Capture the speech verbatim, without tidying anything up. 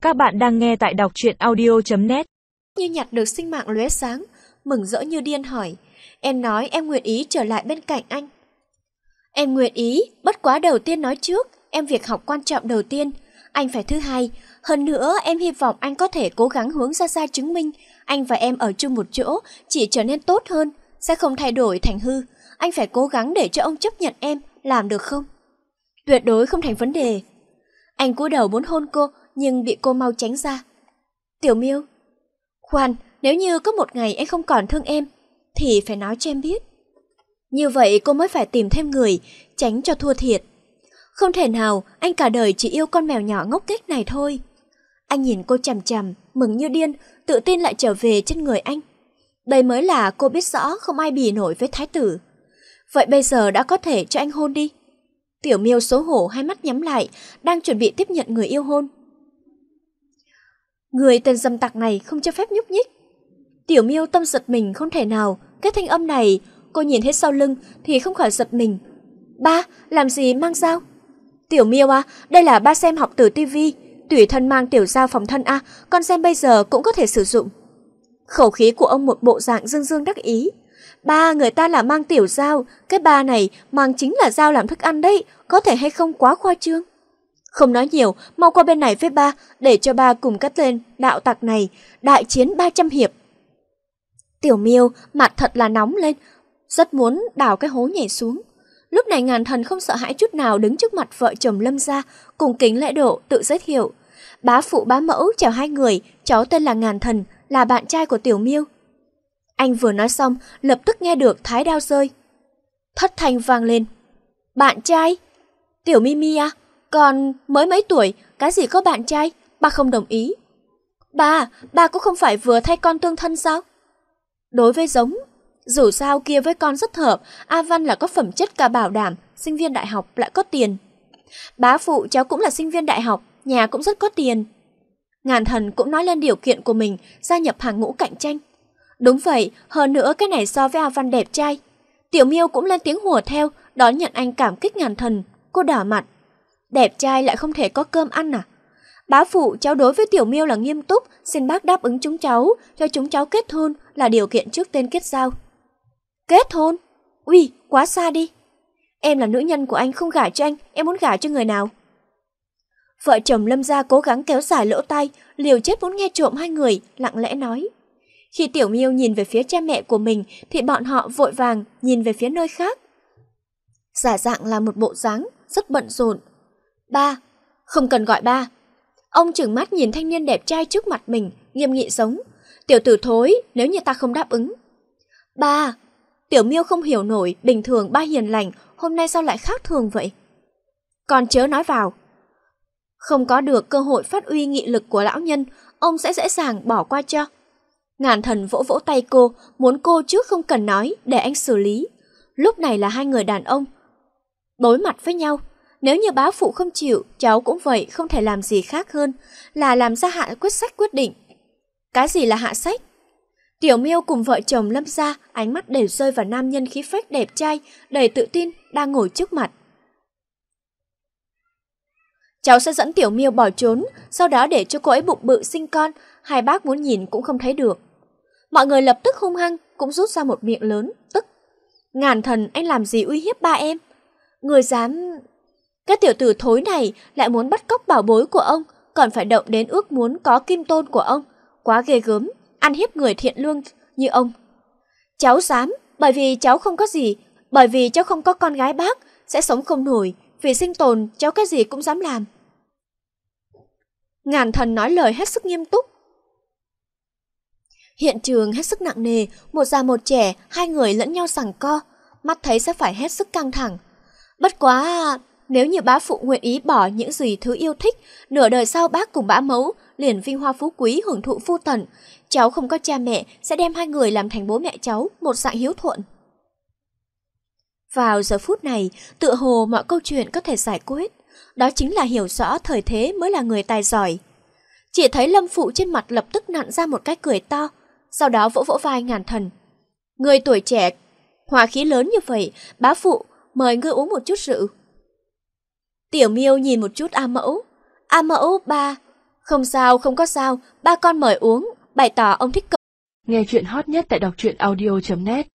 Các bạn đang nghe tại đọc truyện audio chấm net. Như nhặt được sinh mạng lóe sáng, mừng rỡ như điên hỏi, em nói em nguyện ý trở lại bên cạnh anh. Em nguyện ý, bất quá đầu tiên nói trước, em việc học quan trọng đầu tiên, anh phải thứ hai. Hơn nữa em hy vọng anh có thể cố gắng hướng ra xa chứng minh anh và em ở chung một chỗ chỉ trở nên tốt hơn, sẽ không thay đổi thành hư. Anh phải cố gắng để cho ông chấp nhận em, làm được không? Tuyệt đối không thành vấn đề. Anh cúi đầu muốn hôn cô, nhưng bị cô mau tránh ra. Tiểu Miêu, khoan, nếu như có một ngày anh không còn thương em, thì phải nói cho em biết. Như vậy cô mới phải tìm thêm người, tránh cho thua thiệt. Không thể nào, anh cả đời chỉ yêu con mèo nhỏ ngốc nghếch này thôi. Anh nhìn cô chằm chằm, mừng như điên, tự tin lại trở về trên người anh. Đây mới là cô biết rõ không ai bì nổi với thái tử. Vậy bây giờ đã có thể cho anh hôn đi. Tiểu Miêu xấu hổ hai mắt nhắm lại, đang chuẩn bị tiếp nhận người yêu hôn. Người tên dâm tặc này không cho phép nhúc nhích. Tiểu Miêu tâm giật mình không thể nào, cái thanh âm này, cô nhìn hết sau lưng thì không khỏi giật mình. Ba, làm gì mang dao? Tiểu Miêu à, đây là ba xem học từ tivi, tùy thân mang tiểu dao phòng thân à, con xem bây giờ cũng có thể sử dụng. Khẩu khí của ông một bộ dạng dương dương đắc ý. Ba, người ta là mang tiểu dao, cái ba này mang chính là dao làm thức ăn đấy, có thể hay không quá khoa trương. Không nói nhiều, mau qua bên này với ba, để cho ba cùng cất lên đạo tặc này, đại chiến ba trăm hiệp. Tiểu Miêu mặt thật là nóng lên, rất muốn đào cái hố nhảy xuống. Lúc này Ngàn Thần không sợ hãi chút nào đứng trước mặt vợ chồng Lâm gia, cùng kính lễ độ tự giới thiệu. Bá phụ bá mẫu chào hai người, cháu tên là Ngàn Thần, là bạn trai của Tiểu Miêu. Anh vừa nói xong, lập tức nghe được thái đao rơi. Thất thanh vang lên. Bạn trai? Tiểu Mimi à? Còn mới mấy tuổi, cái gì có bạn trai? Ba không đồng ý. Ba, ba cũng không phải vừa thay con tương thân sao? Đối với giống, dù sao kia với con rất hợp, A Văn là có phẩm chất cả bảo đảm, sinh viên đại học lại có tiền. Bá phụ cháu cũng là sinh viên đại học, nhà cũng rất có tiền. Ngàn Thần cũng nói lên điều kiện của mình, gia nhập hàng ngũ cạnh tranh. Đúng vậy, hơn nữa cái này so với A Văn đẹp trai. Tiểu Miêu cũng lên tiếng hùa theo, đón nhận anh cảm kích Ngàn Thần. Cô đỏ mặt. Đẹp trai lại không thể có cơm ăn à? Bá phụ cháu đối với Tiểu Miêu là nghiêm túc, xin bác đáp ứng chúng cháu, cho chúng cháu kết hôn là điều kiện trước tên kết giao. Kết hôn? Ui, quá xa đi. Em là nữ nhân của anh, không gả cho anh, em muốn gả cho người nào? Vợ chồng Lâm gia cố gắng kéo dài lỗ tai, liều chết muốn nghe trộm hai người, lặng lẽ nói. Khi Tiểu Miêu nhìn về phía cha mẹ của mình thì bọn họ vội vàng nhìn về phía nơi khác. Giả dạng là một bộ dáng rất bận rộn. Ba, không cần gọi ba. Ông trừng mắt nhìn thanh niên đẹp trai trước mặt mình, nghiêm nghị giống. Tiểu tử thối, nếu như ta không đáp ứng. Ba, Tiểu Miêu không hiểu nổi, bình thường ba hiền lành, hôm nay sao lại khác thường vậy? Còn chớ nói vào. Không có được cơ hội phát uy nghị lực của lão nhân, ông sẽ dễ dàng bỏ qua cho. Ngàn Thần vỗ vỗ tay cô, muốn cô trước không cần nói, để anh xử lý. Lúc này là hai người đàn ông đối mặt với nhau. Nếu như bá phụ không chịu, cháu cũng vậy, không thể làm gì khác hơn là làm ra hạ quyết sách quyết định. Cái gì là hạ sách? Tiểu Miêu cùng vợ chồng Lâm gia ánh mắt đều rơi vào nam nhân khí phách đẹp trai, đầy tự tin đang ngồi trước mặt. Cháu sẽ dẫn Tiểu Miêu bỏ trốn, sau đó để cho cô ấy bụng bự sinh con, hai bác muốn nhìn cũng không thấy được. Mọi người lập tức hung hăng, cũng rút ra một miệng lớn, tức. Ngàn Thần, anh làm gì uy hiếp ba em? Người dám... Cái tiểu tử thối này lại muốn bắt cóc bảo bối của ông, còn phải động đến ước muốn có kim tôn của ông. Quá ghê gớm, ăn hiếp người thiện lương như ông. Cháu dám, bởi vì cháu không có gì, bởi vì cháu không có con gái bác, sẽ sống không nổi, vì sinh tồn cháu cái gì cũng dám làm. Ngàn Thần nói lời hết sức nghiêm túc. Hiện trường hết sức nặng nề, một già một trẻ, hai người lẫn nhau giằng co, mắt thấy sẽ phải hết sức căng thẳng. Bất quá, nếu như bá phụ nguyện ý bỏ những gì thứ yêu thích, nửa đời sau bác cùng bá mẫu liền vinh hoa phú quý hưởng thụ phu tần, cháu không có cha mẹ sẽ đem hai người làm thành bố mẹ cháu, một dạng hiếu thuận. Vào giờ phút này, tựa hồ mọi câu chuyện có thể giải quyết, đó chính là hiểu rõ thời thế mới là người tài giỏi. Chỉ thấy Lâm phụ trên mặt lập tức nặn ra một cái cười to, sau đó vỗ vỗ vai Ngàn Thần. Người tuổi trẻ, hòa khí lớn như vậy, bá phụ, mời ngươi uống một chút rượu. Tiểu Miêu nhìn một chút A Mẫu. A Mẫu, ba, Không sao, không có sao, ba con mời uống, bày tỏ ông thích cậu. Nghe chuyện hot nhất tại đọc truyện audio chấm net.